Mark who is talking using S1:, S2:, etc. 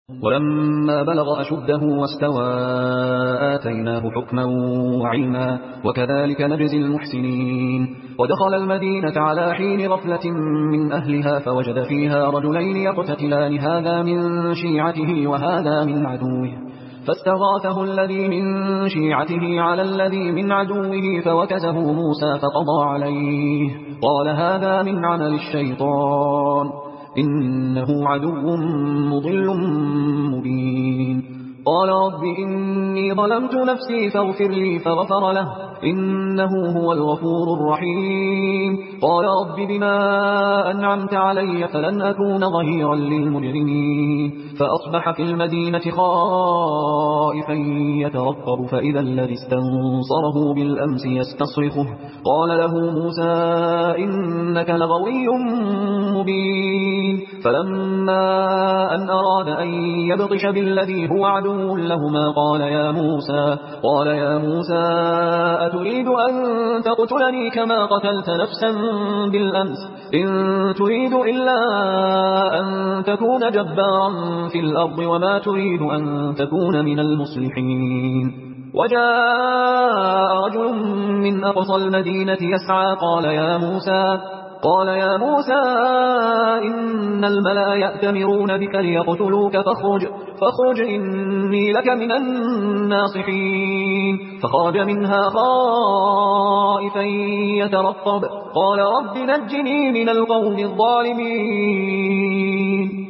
S1: ولما بلغ أشده واستوى آتيناه حكما وعلما وكذلك نجزي المحسنين. ودخل المدينة على حين غفلة من أهلها فوجد فيها رجلين يقتتلان هذا من شيعته وهذا من عدوه فاستغاثه الذي من شيعته على الذي من عدوه فوكزه موسى فقضى عليه قال هذا من عمل الشيطان إنه عدو مضل مبين. قال رب إني ظلمت نفسي فاغفر لي فغفر له إنه هو الغفور الرحيم. قال رب بما أنعمت علي فلن أكون ظهيرا للمجرمين. فأصبح في المدينة خائفا يترقب فإذا الذي استنصره بالأمس يستصرخه قال له موسى إنك لغوي مبين. فلما أن أراد أن يبطش بالذي هو عدو لهما قال يا موسى أتريد أن تقتلني كما قتلت نفسا بالأمس إن تريد إلا أن تكون جبارا في الأرض وما تريد أن تكون من المصلحين. وجاء رجل من أقصى المدينة يسعى قال يا موسى إن الملأ يأتمرون بك ليقتلوك فاخرج إني لك من الناصحين. فخرج منها خائفا يترقب قال رب نجني من القوم الظالمين.